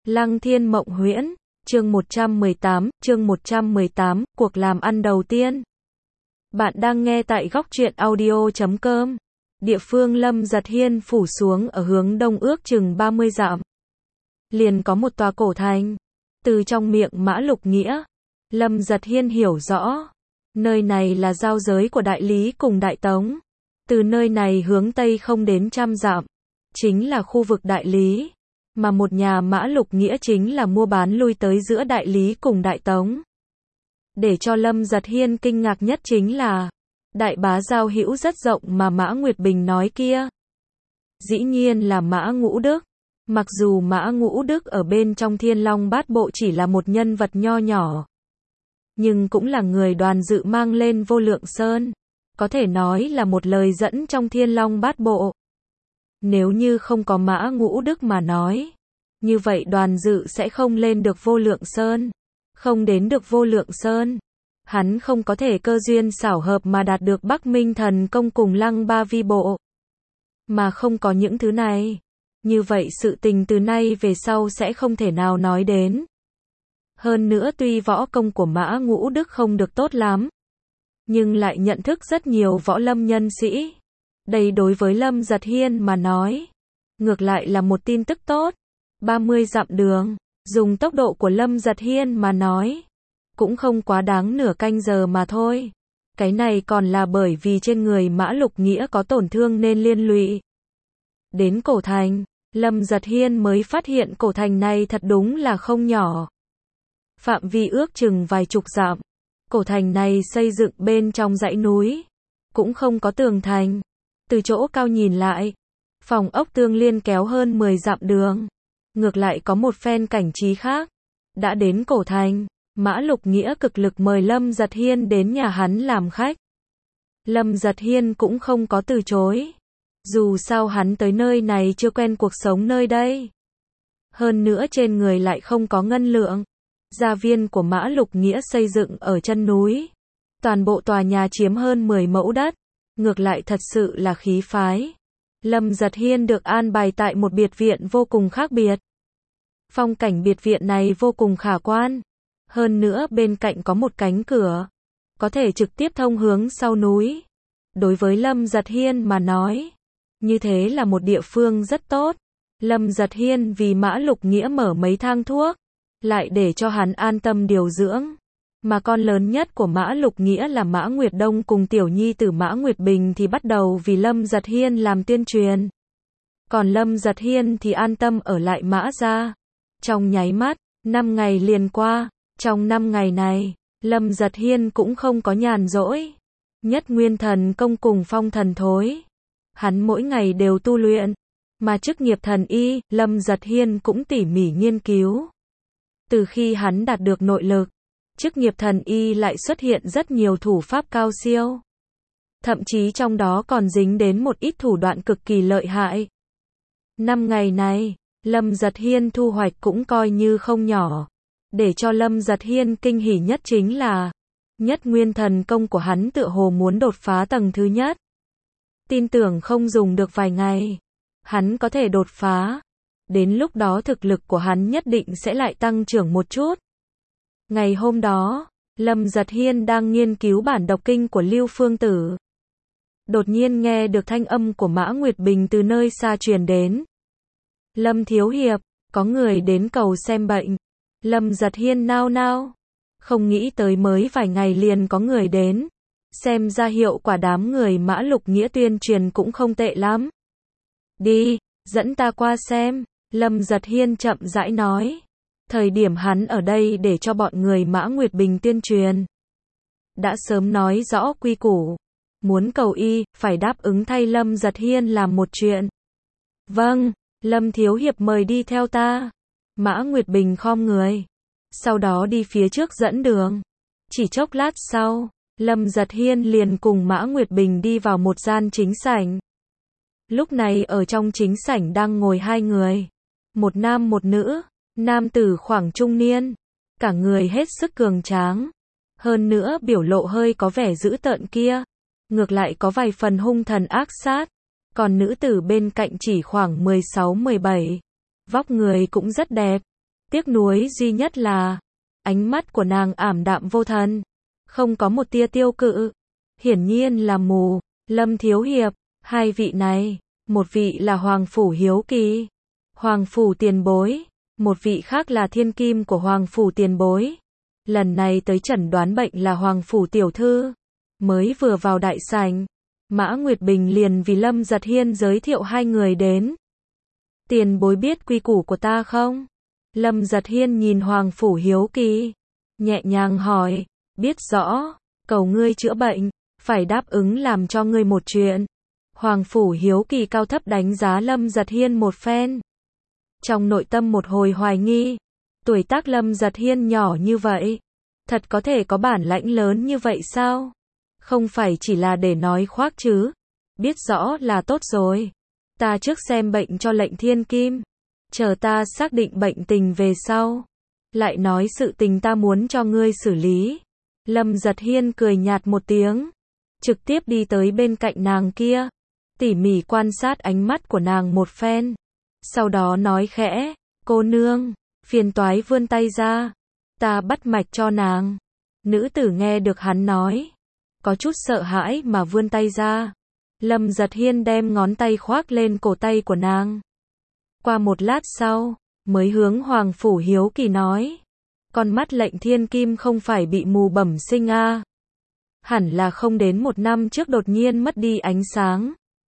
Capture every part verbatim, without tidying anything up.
Lăng Thiên Mộng Huyễn, chương một trăm mười tám, chương một trăm mười tám, cuộc làm ăn đầu tiên. Bạn đang nghe tại góc truyện audio chấm com. Địa phương Lâm Giật Hiên phủ xuống ở hướng đông ước chừng ba mươi dặm. Liền có một tòa cổ thành. Từ trong miệng Mã Lục Nghĩa, Lâm Giật Hiên hiểu rõ. Nơi này là giao giới của Đại Lý cùng Đại Tống. Từ nơi này hướng Tây không đến trăm dặm. Chính là khu vực Đại Lý. Mà một nhà Mã Lục Nghĩa chính là mua bán lui tới giữa Đại Lý cùng Đại Tống. Để cho Lâm Giật Hiên kinh ngạc nhất chính là đại bá giao hữu rất rộng mà Mã Nguyệt Bình nói kia. Dĩ nhiên là Mã Ngũ Đức. Mặc dù Mã Ngũ Đức ở bên trong Thiên Long Bát Bộ chỉ là một nhân vật nho nhỏ, nhưng cũng là người Đoàn Dự mang lên Vô Lượng Sơn. Có thể nói là một lời dẫn trong Thiên Long Bát Bộ. Nếu như không có Mã Ngũ Đức mà nói, như vậy Đoàn Dự sẽ không lên được Vô Lượng Sơn. Không đến được Vô Lượng Sơn, hắn không có thể cơ duyên xảo hợp mà đạt được Bắc Minh Thần Công cùng Lăng Ba Vi Bộ. Mà không có những thứ này, như vậy sự tình từ nay về sau sẽ không thể nào nói đến. Hơn nữa tuy võ công của Mã Ngũ Đức không được tốt lắm, nhưng lại nhận thức rất nhiều võ lâm nhân sĩ. Đây đối với Lâm Giật Hiên mà nói, ngược lại là một tin tức tốt. ba mươi dặm đường, dùng tốc độ của Lâm Giật Hiên mà nói, cũng không quá đáng nửa canh giờ mà thôi. Cái này còn là bởi vì trên người Mã Lục Nghĩa có tổn thương nên liên lụy. Đến cổ thành, Lâm Giật Hiên mới phát hiện cổ thành này thật đúng là không nhỏ. Phạm vi ước chừng vài chục dặm. Cổ thành này xây dựng bên trong dãy núi, cũng không có tường thành. Từ chỗ cao nhìn lại, phòng ốc tương liên kéo hơn mười dặm đường. Ngược lại có một phen cảnh trí khác. Đã đến cổ thành, Mã Lục Nghĩa cực lực mời Lâm Giật Hiên đến nhà hắn làm khách. Lâm Giật Hiên cũng không có từ chối. Dù sao hắn tới nơi này chưa quen cuộc sống nơi đây. Hơn nữa trên người lại không có ngân lượng. Gia viên của Mã Lục Nghĩa xây dựng ở chân núi. Toàn bộ tòa nhà chiếm hơn mười mẫu đất. Ngược lại thật sự là khí phái. Lâm Giật Hiên được an bài tại một biệt viện vô cùng khác biệt. Phong cảnh biệt viện này vô cùng khả quan. Hơn nữa bên cạnh có một cánh cửa, có thể trực tiếp thông hướng sau núi. Đối với Lâm Giật Hiên mà nói, như thế là một địa phương rất tốt. Lâm Giật Hiên vì Mã Lục Nghĩa mở mấy thang thuốc, lại để cho hắn an tâm điều dưỡng. Mà con lớn nhất của Mã Lục Nghĩa là Mã Nguyệt Đông cùng tiểu nhi tử Mã Nguyệt Bình thì bắt đầu vì Lâm Giật Hiên làm tuyên truyền. Còn Lâm Giật Hiên thì an tâm ở lại Mã gia. Trong nháy mắt, năm ngày liền qua. Trong năm ngày này, Lâm Giật Hiên cũng không có nhàn rỗi. Nhất Nguyên Thần Công cùng Phong Thần Thối, hắn mỗi ngày đều tu luyện. Mà chức nghiệp thần y, Lâm Giật Hiên cũng tỉ mỉ nghiên cứu. Từ khi hắn đạt được nội lực, chức nghiệp thần y lại xuất hiện rất nhiều thủ pháp cao siêu. Thậm chí trong đó còn dính đến một ít thủ đoạn cực kỳ lợi hại. Năm ngày này, Lâm Giật Hiên thu hoạch cũng coi như không nhỏ. Để cho Lâm Giật Hiên kinh hỉ nhất chính là Nhất Nguyên Thần Công của hắn tựa hồ muốn đột phá tầng thứ nhất. Tin tưởng không dùng được vài ngày, hắn có thể đột phá. Đến lúc đó thực lực của hắn nhất định sẽ lại tăng trưởng một chút. Ngày hôm đó, Lâm Giật Hiên đang nghiên cứu bản đọc kinh của Lưu Phương Tử. Đột nhiên nghe được thanh âm của Mã Nguyệt Bình từ nơi xa truyền đến. Lâm Thiếu Hiệp, có người đến cầu xem bệnh. Lâm Giật Hiên nao nao. Không nghĩ tới mới vài ngày liền có người đến. Xem ra hiệu quả đám người Mã Lục Nghĩa tuyên truyền cũng không tệ lắm. Đi, dẫn ta qua xem. Lâm Giật Hiên chậm rãi nói. Thời điểm hắn ở đây để cho bọn người Mã Nguyệt Bình tuyên truyền, đã sớm nói rõ quy củ. Muốn cầu y, phải đáp ứng thay Lâm Giật Hiên làm một chuyện. Vâng, Lâm Thiếu Hiệp mời đi theo ta. Mã Nguyệt Bình khom người. Sau đó đi phía trước dẫn đường. Chỉ chốc lát sau, Lâm Giật Hiên liền cùng Mã Nguyệt Bình đi vào một gian chính sảnh. Lúc này ở trong chính sảnh đang ngồi hai người. Một nam một nữ. Nam tử khoảng trung niên. Cả người hết sức cường tráng. Hơn nữa biểu lộ hơi có vẻ dữ tợn kia. Ngược lại có vài phần hung thần ác sát. Còn nữ tử bên cạnh chỉ khoảng mười sáu mười bảy. Vóc người cũng rất đẹp. Tiếc nuối duy nhất là, ánh mắt của nàng ảm đạm vô thần, không có một tia tiêu cự. Hiển nhiên là mù. Lâm Thiếu Hiệp, hai vị này, một vị là Hoàng Phủ Hiếu Kỳ, Hoàng Phủ Tiền Bối, một vị khác là thiên kim của Hoàng Phủ Tiền Bối. Lần này tới chẩn đoán bệnh là Hoàng Phủ Tiểu Thư. Mới vừa vào đại sảnh, Mã Nguyệt Bình liền vì Lâm Giật Hiên giới thiệu hai người đến. Tiền Bối biết quy củ của ta không? Lâm Giật Hiên nhìn Hoàng Phủ Hiếu Kỳ, nhẹ nhàng hỏi, biết rõ, cầu ngươi chữa bệnh, phải đáp ứng làm cho ngươi một chuyện. Hoàng Phủ Hiếu Kỳ cao thấp đánh giá Lâm Giật Hiên một phen. Trong nội tâm một hồi hoài nghi, tuổi tác Lâm Giật Hiên nhỏ như vậy, thật có thể có bản lãnh lớn như vậy sao? Không phải chỉ là để nói khoác chứ? Biết rõ là tốt rồi. Ta trước xem bệnh cho lệnh thiên kim, chờ ta xác định bệnh tình về sau, lại nói sự tình ta muốn cho ngươi xử lý. Lâm Giật Hiên cười nhạt một tiếng, trực tiếp đi tới bên cạnh nàng kia, tỉ mỉ quan sát ánh mắt của nàng một phen. Sau đó nói khẽ, cô nương, phiền toái vươn tay ra, ta bắt mạch cho nàng. Nữ tử nghe được hắn nói, có chút sợ hãi mà vươn tay ra. Lâm Giật Hiên đem ngón tay khoác lên cổ tay của nàng. Qua một lát sau, mới hướng Hoàng Phủ Hiếu Kỳ nói, con mắt lệnh thiên kim không phải bị mù bẩm sinh a à? Hẳn là không đến một năm trước đột nhiên mất đi ánh sáng.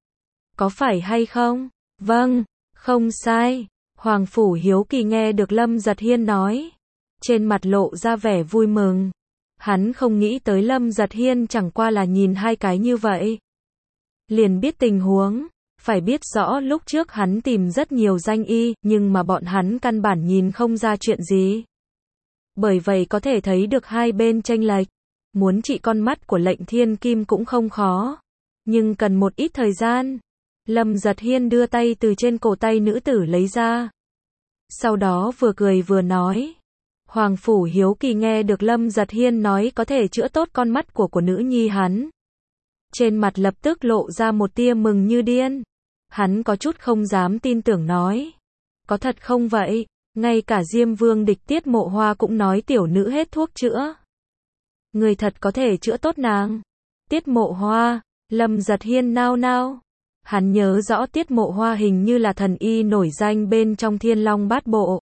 Có phải hay không? Vâng, không sai. Hoàng Phủ Hiếu Kỳ nghe được Lâm Giật Hiên nói, trên mặt lộ ra vẻ vui mừng. Hắn không nghĩ tới Lâm Giật Hiên chẳng qua là nhìn hai cái như vậy, liền biết tình huống. Phải biết rõ lúc trước hắn tìm rất nhiều danh y, nhưng mà bọn hắn căn bản nhìn không ra chuyện gì. Bởi vậy có thể thấy được hai bên chênh lệch. Muốn trị con mắt của lệnh thiên kim cũng không khó, nhưng cần một ít thời gian. Lâm Giật Hiên đưa tay từ trên cổ tay nữ tử lấy ra, sau đó vừa cười vừa nói. Hoàng Phủ Hiếu Kỳ nghe được Lâm Giật Hiên nói có thể chữa tốt con mắt của của nữ nhi hắn, trên mặt lập tức lộ ra một tia mừng như điên. Hắn có chút không dám tin tưởng nói, có thật không vậy? Ngay cả Diêm Vương địch Tiết Mộ Hoa cũng nói tiểu nữ hết thuốc chữa. Người thật có thể chữa tốt nàng. Tiết Mộ Hoa, Lâm Giật Hiên nao nao. Hắn nhớ rõ Tiết Mộ Hoa hình như là thần y nổi danh bên trong Thiên Long Bát Bộ,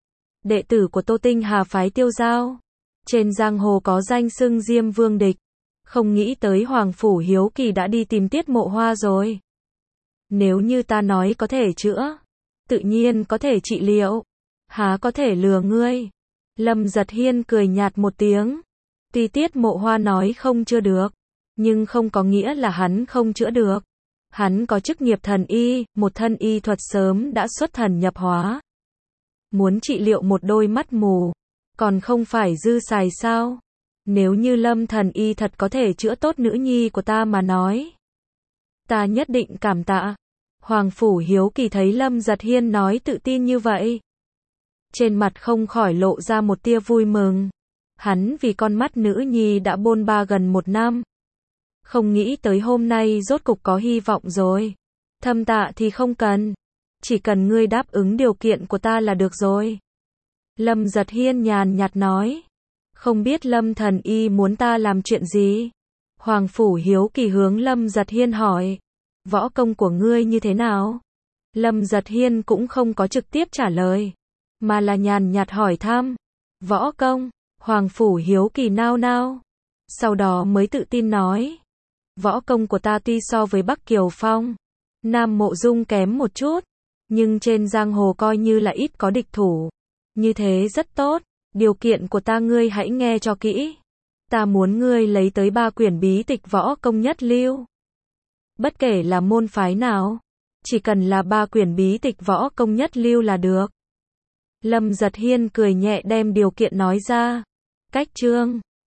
đệ tử của Tô Tinh Hà phái Tiêu Giao, trên giang hồ có danh xưng Diêm Vương địch. Không nghĩ tới Hoàng Phủ Hiếu Kỳ đã đi tìm Tiết Mộ Hoa rồi. Nếu như ta nói có thể chữa, tự nhiên có thể trị liệu, há có thể lừa ngươi. Lâm Giật Hiên cười nhạt một tiếng. Tuy Tiết Mộ Hoa nói không chữa được, nhưng không có nghĩa là hắn không chữa được. Hắn có chức nghiệp thần y, một thân y thuật sớm đã xuất thần nhập hóa. Muốn trị liệu một đôi mắt mù, còn không phải dư xài sao? Nếu như Lâm thần y thật có thể chữa tốt nữ nhi của ta mà nói, ta nhất định cảm tạ. Hoàng Phủ Hiếu Kỳ thấy Lâm Giật Hiên nói tự tin như vậy, trên mặt không khỏi lộ ra một tia vui mừng. Hắn vì con mắt nữ nhi đã bôn ba gần một năm, không nghĩ tới hôm nay rốt cục có hy vọng rồi. Thâm tạ thì không cần, chỉ cần ngươi đáp ứng điều kiện của ta là được rồi. Lâm Giật Hiên nhàn nhạt nói, không biết Lâm thần y muốn ta làm chuyện gì? Hoàng Phủ Hiếu Kỳ hướng Lâm Giật Hiên hỏi, võ công của ngươi như thế nào? Lâm Giật Hiên cũng không có trực tiếp trả lời, mà là nhàn nhạt hỏi thăm. Võ công? Hoàng Phủ Hiếu Kỳ nao nao, sau đó mới tự tin nói, võ công của ta tuy so với Bắc Kiều Phong, Nam Mộ Dung kém một chút, nhưng trên giang hồ coi như là ít có địch thủ. Như thế rất tốt. Điều kiện của ta ngươi hãy nghe cho kỹ. Ta muốn ngươi lấy tới ba quyển bí tịch võ công nhất lưu. Bất kể là môn phái nào, chỉ cần là ba quyển bí tịch võ công nhất lưu là được. Lâm Giật Hiên cười nhẹ đem điều kiện nói ra. Cách chương